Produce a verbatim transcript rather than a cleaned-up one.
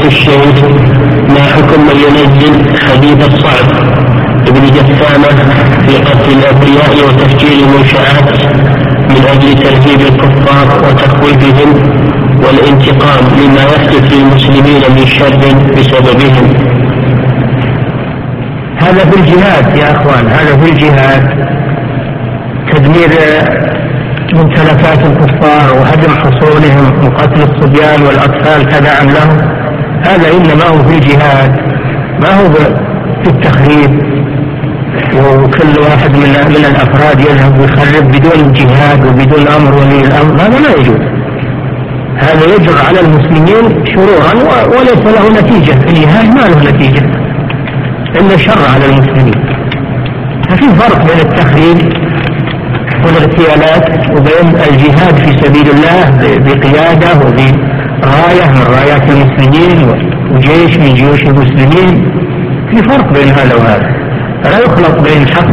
فضيلة الشيخ ما حكم من ينزل حديث الصعب ابن جثامة في قتل الأبرياء وتفجير المنشآت من أجل ترهيب الكفار وتخويفهم والانتقام لما يحدث للمسلمين من شر بسببهم؟ هذا في الجهاد يا أخوان، هذا في الجهاد، تدمير ممتلكات الكفار وهدم حصونهم وقتل الصبيان والأطفال تبعا لهم، هذا إنما هو في الجهاد، ما هو في التخريب وكل واحد من من الأفراد يذهب ويخرب بدون جهاد وبدون أمر ولي الأمر، هذا لا يجوز. هذا يجر على المسلمين شرورا وليس له نتيجة، الجهاد ما له نتيجة إلا شر على المسلمين. ففي فرق بين التخريب والاغتيالات وبين الجهاد في سبيل الله بقيادة وبراية من رايات المسلمين وجيش من جيوش المسلمين، في فرق بين هذا وهذا، فلا يخلط بين حق